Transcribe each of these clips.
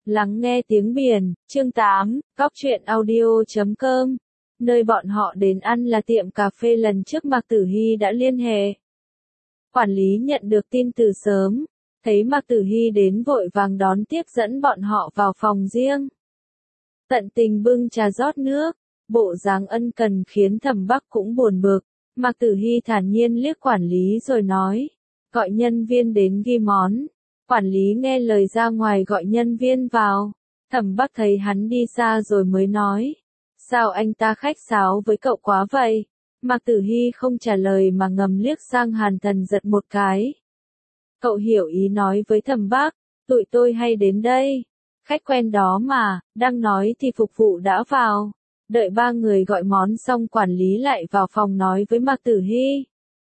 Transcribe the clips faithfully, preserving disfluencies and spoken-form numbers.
Lắng nghe tiếng biển, chương tám, góc truyện audio chấm com. Nơi bọn họ đến ăn là tiệm cà phê lần trước Mạc Tử Hy đã liên hệ. Quản lý nhận được tin từ sớm, thấy Mạc Tử Hy đến vội vàng đón tiếp dẫn bọn họ vào phòng riêng. Tận tình bưng trà rót nước, bộ dáng ân cần khiến Thẩm Bắc cũng buồn bực. Mạc Tử Hy thản nhiên liếc quản lý rồi nói, gọi nhân viên đến ghi món. Quản lý nghe lời ra ngoài gọi nhân viên vào. Thẩm Bắc thấy hắn đi xa rồi mới nói, sao anh ta khách sáo với cậu quá vậy? Mạc Tử Hy không trả lời mà ngầm liếc sang Hàn Thần giật một cái. Cậu hiểu ý nói với Thẩm Bắc, tụi tôi hay đến đây. Khách quen đó mà, đang nói thì phục vụ đã vào. Đợi ba người gọi món xong quản lý lại vào phòng nói với Mạc Tử Hy.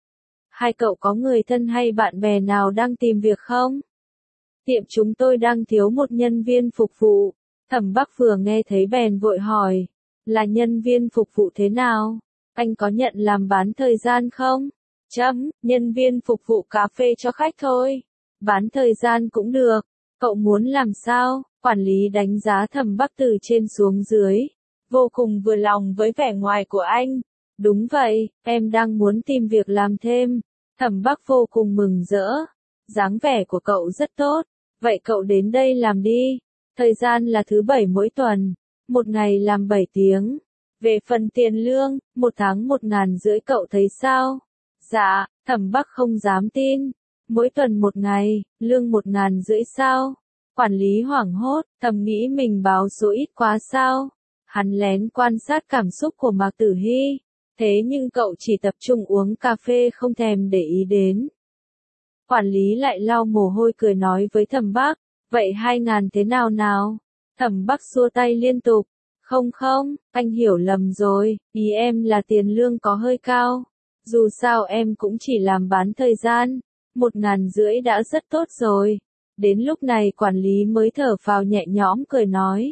Hai cậu có người thân hay bạn bè nào đang tìm việc không? Tiệm chúng tôi đang thiếu một nhân viên phục vụ. Thẩm Bắc vừa nghe thấy bèn vội hỏi, là nhân viên phục vụ thế nào? Anh có nhận làm bán thời gian không? Chấm, nhân viên phục vụ cà phê cho khách thôi. Bán thời gian cũng được. Cậu muốn làm sao? Quản lý đánh giá Thẩm Bắc từ trên xuống dưới. Vô cùng vừa lòng với vẻ ngoài của anh. Đúng vậy, em đang muốn tìm việc làm thêm. Thẩm Bắc vô cùng mừng rỡ. Dáng vẻ của cậu rất tốt. Vậy cậu đến đây làm đi. Thời gian là thứ bảy mỗi tuần. Một ngày làm bảy tiếng. Về phần tiền lương, một tháng một ngàn rưỡi cậu thấy sao? Dạ, Thẩm Bắc không dám tin. Mỗi tuần một ngày, lương một ngàn rưỡi sao? Quản lý hoảng hốt, thầm nghĩ mình báo số ít quá sao? Hắn lén quan sát cảm xúc của Mạc Tử Hy. Thế nhưng cậu chỉ tập trung uống cà phê không thèm để ý đến. Quản lý lại lau mồ hôi cười nói với Thẩm Bắc, vậy hai ngàn thế nào nào? Thẩm Bắc xua tay liên tục, không không, anh hiểu lầm rồi, ý em là tiền lương có hơi cao. Dù sao em cũng chỉ làm bán thời gian, một ngàn rưỡi đã rất tốt rồi. Đến lúc này quản lý mới thở phào nhẹ nhõm cười nói.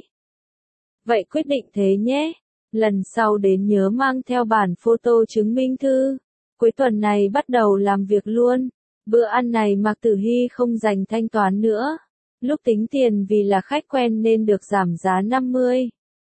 Vậy quyết định thế nhé, lần sau đến nhớ mang theo bản photo chứng minh thư. Cuối tuần này bắt đầu làm việc luôn. Bữa ăn này Mạc Tử Hy không dành thanh toán nữa. Lúc tính tiền vì là khách quen nên được giảm giá năm mươi.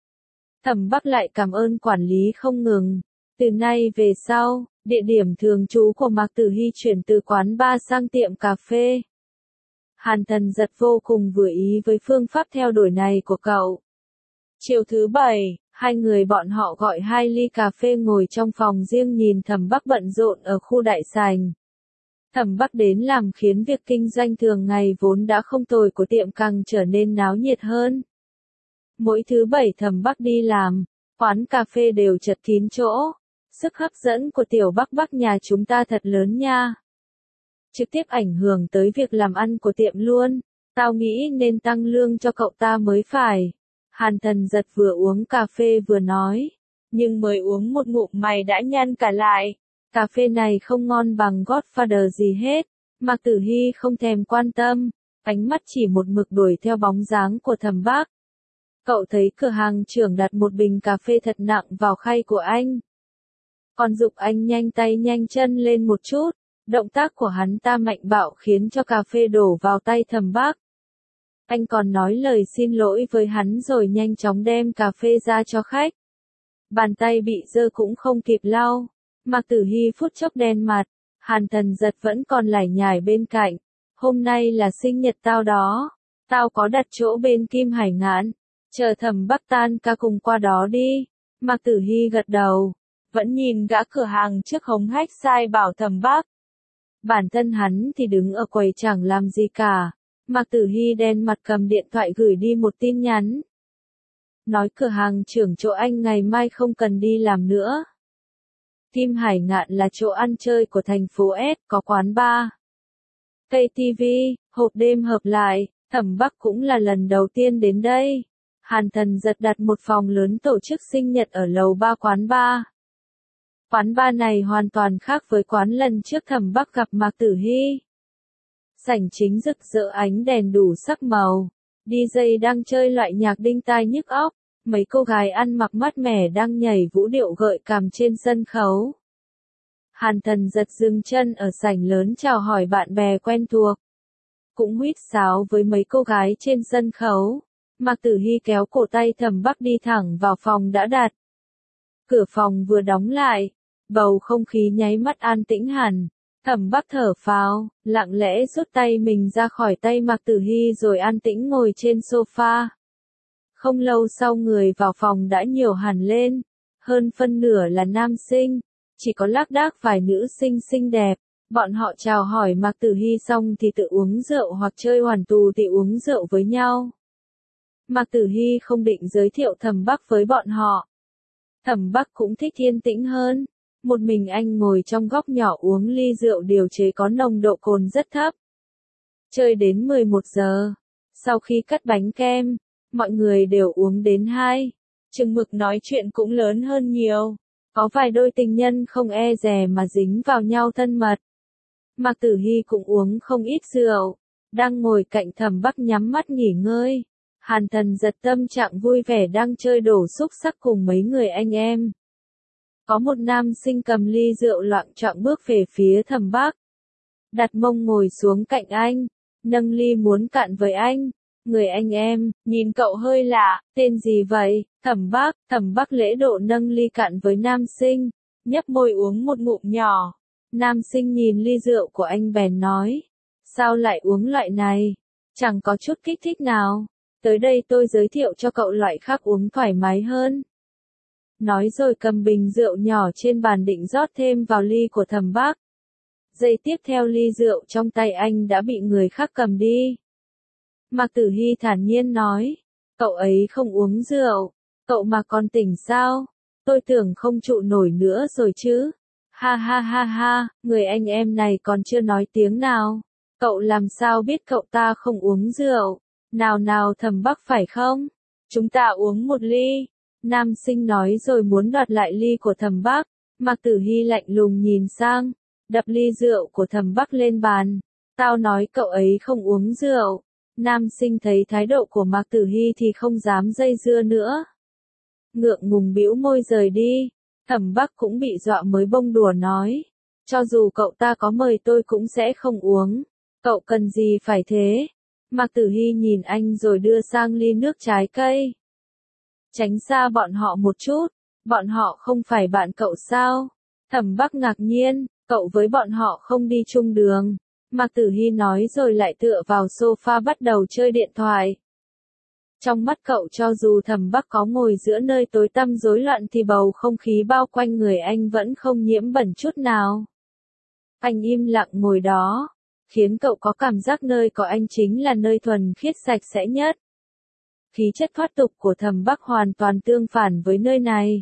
Thẩm Bắc lại cảm ơn quản lý không ngừng. Từ nay về sau, địa điểm thường trú của Mạc Tử Hy chuyển từ quán bar sang tiệm cà phê. Hàn Thần giật vô cùng vừa ý với phương pháp theo đuổi này của cậu. Chiều thứ bảy, hai người bọn họ gọi hai ly cà phê ngồi trong phòng riêng nhìn Thẩm Bắc bận rộn ở khu đại sảnh. Thẩm Bắc đến làm khiến việc kinh doanh thường ngày vốn đã không tồi của tiệm càng trở nên náo nhiệt hơn. Mỗi thứ bảy Thẩm Bắc đi làm, quán cà phê đều chật kín chỗ. Sức hấp dẫn của tiểu Bắc Bắc nhà chúng ta thật lớn nha. Trực tiếp ảnh hưởng tới việc làm ăn của tiệm luôn. Tao nghĩ nên tăng lương cho cậu ta mới phải. Hàn Thần giật vừa uống cà phê vừa nói. Nhưng mới uống một ngụm mày đã nhăn cả lại. Cà phê này không ngon bằng Godfather gì hết. Mạc Tử Hy không thèm quan tâm. Ánh mắt chỉ một mực đuổi theo bóng dáng của Thẩm Bắc. Cậu thấy cửa hàng trưởng đặt một bình cà phê thật nặng vào khay của anh. Còn giục anh nhanh tay nhanh chân lên một chút. Động tác của hắn ta mạnh bạo khiến cho cà phê đổ vào tay Thẩm Bắc. Anh còn nói lời xin lỗi với hắn rồi nhanh chóng đem cà phê ra cho khách. Bàn tay bị dơ cũng không kịp lau. Mạc Tử Hy phút chốc đen mặt. Hàn Thần giật vẫn còn lải nhải bên cạnh. Hôm nay là sinh nhật tao đó. Tao có đặt chỗ bên Kim Hải Ngạn. Chờ Thẩm Bắc tan ca cùng qua đó đi. Mạc Tử Hy gật đầu. Vẫn nhìn gã cửa hàng trước hống hách sai bảo Thẩm Bắc. Bản thân hắn thì đứng ở quầy chẳng làm gì cả. Mạc Tử Hy đen mặt cầm điện thoại gửi đi một tin nhắn. Nói cửa hàng trưởng chỗ anh ngày mai không cần đi làm nữa. Kim Hải Ngạn là chỗ ăn chơi của thành phố S, có quán bar, cây ti vi, hộp đêm hợp lại. Thẩm Bắc cũng là lần đầu tiên đến đây. Hàn Thần giật đặt một phòng lớn tổ chức sinh nhật ở lầu ba quán bar. Quán bar này hoàn toàn khác với quán lần trước Thẩm Bắc gặp Mạc Tử Hy. Sảnh chính rực rỡ ánh đèn đủ sắc màu. đi jây đang chơi loại nhạc đinh tai nhức óc. Mấy cô gái ăn mặc mát mẻ đang nhảy vũ điệu gợi cảm trên sân khấu. Hàn Thần giật dừng chân ở sảnh lớn chào hỏi bạn bè quen thuộc. Cũng huýt sáo với mấy cô gái trên sân khấu. Mạc Tử Hy kéo cổ tay Thẩm Bắc đi thẳng vào phòng đã đặt. Cửa phòng vừa đóng lại, bầu không khí nháy mắt an tĩnh hẳn. Thẩm Bắc thở phào, lặng lẽ rút tay mình ra khỏi tay Mạc Tử Hy rồi an tĩnh ngồi trên sofa. Không lâu sau người vào phòng đã nhiều hẳn lên, hơn phân nửa là nam sinh, chỉ có lác đác vài nữ sinh xinh đẹp. Bọn họ chào hỏi Mạc Tử Hy xong thì tự uống rượu hoặc chơi hoàn tù thì uống rượu với nhau. Mạc Tử Hy không định giới thiệu Thẩm Bắc với bọn họ. Thẩm Bắc cũng thích yên tĩnh hơn. Một mình anh ngồi trong góc nhỏ uống ly rượu điều chế có nồng độ cồn rất thấp. Chơi đến mười một giờ. Sau khi cắt bánh kem, mọi người đều uống đến hai. Chừng mực nói chuyện cũng lớn hơn nhiều. Có vài đôi tình nhân không e dè mà dính vào nhau thân mật. Mạc Tử Hy cũng uống không ít rượu. Đang ngồi cạnh Thẩm Bắc nhắm mắt nghỉ ngơi. Hàn Thần Giật tâm trạng vui vẻ đang chơi đổ xúc xắc cùng mấy người anh em. Có một nam sinh cầm ly rượu loạng choạng bước về phía Thẩm Bắc. Đặt mông ngồi xuống cạnh anh, nâng ly muốn cạn với anh. Người anh em, nhìn cậu hơi lạ, tên gì vậy? Thẩm Bắc. Thẩm Bắc lễ độ nâng ly cạn với nam sinh, nhấp môi uống một ngụm nhỏ. Nam sinh nhìn ly rượu của anh bèn nói, sao lại uống loại này? Chẳng có chút kích thích nào. Tới đây tôi giới thiệu cho cậu loại khác uống thoải mái hơn. Nói rồi cầm bình rượu nhỏ trên bàn định rót thêm vào ly của Thẩm Bắc. Giây tiếp theo ly rượu trong tay anh đã bị người khác cầm đi. Mạc Tử Hy thản nhiên nói, cậu ấy không uống rượu, cậu mà còn tỉnh sao? Tôi tưởng không trụ nổi nữa rồi chứ. Ha ha ha ha, người anh em này còn chưa nói tiếng nào. Cậu làm sao biết cậu ta không uống rượu? Nào nào Thẩm Bắc phải không? Chúng ta uống một ly. Nam sinh nói rồi muốn đoạt lại ly của Thẩm Bắc. Mạc Tử Hy lạnh lùng nhìn sang, đập ly rượu của Thẩm Bắc lên bàn. Tao nói cậu ấy không uống rượu. Nam sinh thấy thái độ của Mạc Tử Hy thì không dám dây dưa nữa. Ngượng ngùng bĩu môi rời đi. Thẩm Bắc cũng bị dọa mới bông đùa nói. Cho dù cậu ta có mời tôi cũng sẽ không uống. Cậu cần gì phải thế? Mạc Tử Hy nhìn anh rồi đưa sang ly nước trái cây. Tránh xa bọn họ một chút. Bọn họ không phải bạn cậu sao? Thẩm Bắc ngạc nhiên, cậu với bọn họ không đi chung đường. Mạc Tử Hy nói rồi lại tựa vào sofa bắt đầu chơi điện thoại. Trong mắt cậu cho dù Thẩm Bắc có ngồi giữa nơi tối tăm rối loạn thì bầu không khí bao quanh người anh vẫn không nhiễm bẩn chút nào. Anh im lặng ngồi đó, khiến cậu có cảm giác nơi có anh chính là nơi thuần khiết sạch sẽ nhất. Khí chất thoát tục của Thẩm Bắc hoàn toàn tương phản với nơi này.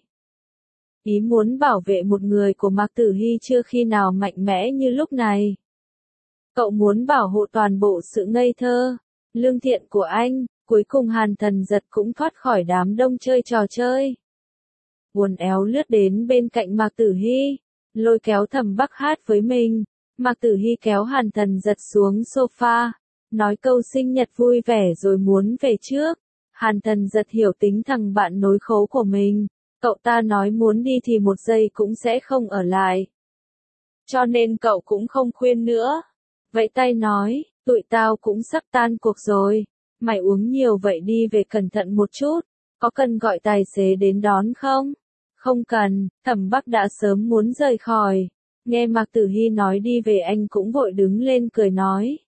Ý muốn bảo vệ một người của Mạc Tử Hy chưa khi nào mạnh mẽ như lúc này. Cậu muốn bảo hộ toàn bộ sự ngây thơ, lương thiện của anh. Cuối cùng Hàn Thần Giật cũng thoát khỏi đám đông chơi trò chơi. Uốn éo lướt đến bên cạnh Mạc Tử Hy, lôi kéo Thẩm Bắc hát với mình. Mạc Tử Hy kéo Hàn Thần Giật xuống sofa, nói câu sinh nhật vui vẻ rồi muốn về trước. Hàn Thần Giật hiểu tính thằng bạn nối khố của mình, cậu ta nói muốn đi thì một giây cũng sẽ không ở lại. Cho nên cậu cũng không khuyên nữa. Vẫy tay nói, tụi tao cũng sắp tan cuộc rồi. Mày uống nhiều vậy đi về cẩn thận một chút, có cần gọi tài xế đến đón không? Không cần, Thẩm Bắc đã sớm muốn rời khỏi. Nghe Mạc Tử Hy nói đi về anh cũng vội đứng lên cười nói.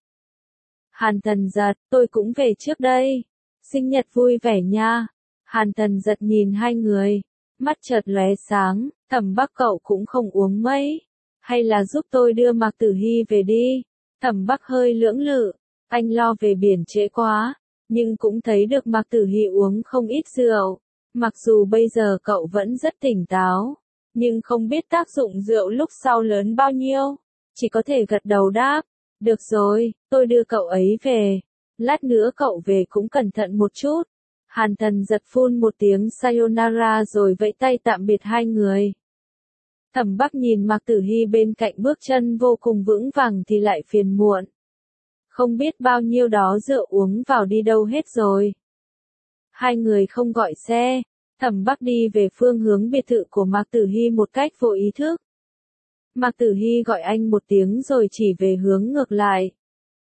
Hàn Thần Giật, tôi cũng về trước đây. Sinh nhật vui vẻ nha. Hàn Thần Giật nhìn hai người, mắt chợt lóe sáng, Thẩm Bắc cậu cũng không uống mấy. Hay là giúp tôi đưa Mạc Tử Hy về đi? Thẩm Bắc hơi lưỡng lự. Anh lo về biển trễ quá, nhưng cũng thấy được Mạc Tử Hy uống không ít rượu. Mặc dù bây giờ cậu vẫn rất tỉnh táo, nhưng không biết tác dụng rượu lúc sau lớn bao nhiêu. Chỉ có thể gật đầu đáp, được rồi, tôi đưa cậu ấy về. Lát nữa cậu về cũng cẩn thận một chút. Hàn Thần Giật phun một tiếng sayonara rồi vẫy tay tạm biệt hai người. Thẩm Bắc nhìn Mạc Tử Hy bên cạnh bước chân vô cùng vững vàng thì lại phiền muộn. Không biết bao nhiêu đó rượu uống vào đi đâu hết rồi. Hai người không gọi xe, Thẩm Bắc đi về phương hướng biệt thự của Mạc Tử Hy một cách vô ý thức. Mạc Tử Hy gọi anh một tiếng rồi chỉ về hướng ngược lại.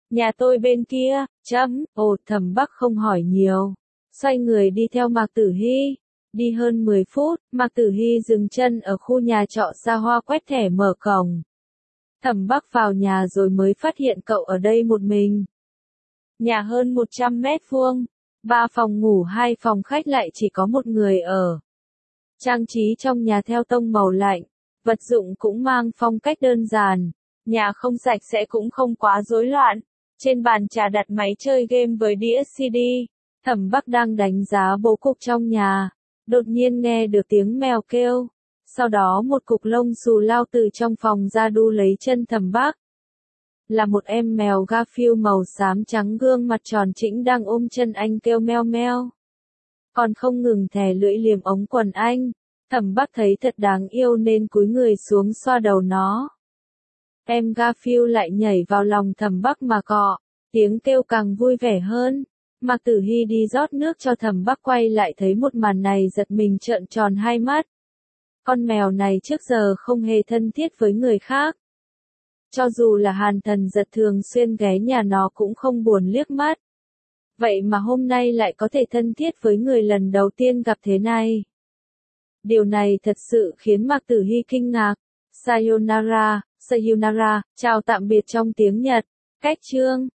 Nhà tôi bên kia, chấm, ồ, Thẩm Bắc không hỏi nhiều. Xoay người đi theo Mạc Tử Hy. Đi hơn mười phút, Mạc Tử Hy dừng chân ở khu nhà trọ xa hoa quét thẻ mở cổng. Thẩm Bắc vào nhà rồi mới phát hiện cậu ở đây một mình. Nhà hơn một trăm mét vuông, ba phòng ngủ hai phòng khách lại chỉ có một người ở. Trang trí trong nhà theo tông màu lạnh, vật dụng cũng mang phong cách đơn giản. Nhà không sạch sẽ cũng không quá rối loạn. Trên bàn trà đặt máy chơi game với đĩa xê đê. Thẩm Bắc đang đánh giá bố cục trong nhà. Đột nhiên nghe được tiếng mèo kêu. Sau đó một cục lông xù lao từ trong phòng ra đu lấy chân Thẩm Bắc. Là một em mèo Garfield màu xám trắng gương mặt tròn trĩnh đang ôm chân anh kêu meo meo. Còn không ngừng thè lưỡi liềm ống quần anh. Thẩm Bắc thấy thật đáng yêu nên cúi người xuống xoa đầu nó. Em Garfield lại nhảy vào lòng Thẩm Bắc mà cọ. Tiếng kêu càng vui vẻ hơn. Mạc Tử Hy đi rót nước cho Thẩm Bắc quay lại thấy một màn này giật mình trợn tròn hai mắt. Con mèo này trước giờ không hề thân thiết với người khác. Cho dù là Hàn Thần Giật thường xuyên ghé nhà nó cũng không buồn liếc mắt. Vậy mà hôm nay lại có thể thân thiết với người lần đầu tiên gặp thế này. Điều này thật sự khiến Mạc Tử Hy kinh ngạc. Sayonara, sayonara, chào tạm biệt trong tiếng Nhật. Cách chương